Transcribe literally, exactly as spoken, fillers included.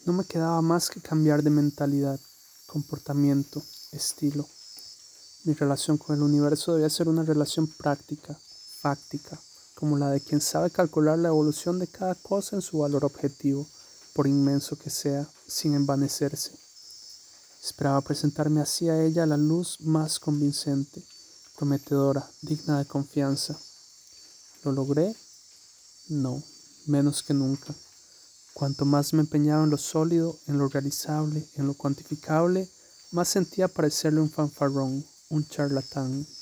No me quedaba más que cambiar de mentalidad, comportamiento, estilo. Mi relación con el universo debía ser una relación práctica, fáctica, como la de quien sabe calcular la evolución de cada cosa en su valor objetivo, por inmenso que sea, sin envanecerse. Esperaba presentarme así a ella la luz más convincente, prometedora, digna de confianza. ¿Lo logré? No, menos que nunca. Cuanto más me empeñaba en lo sólido, en lo realizable, en lo cuantificable, más sentía parecerle un fanfarrón, un charlatán.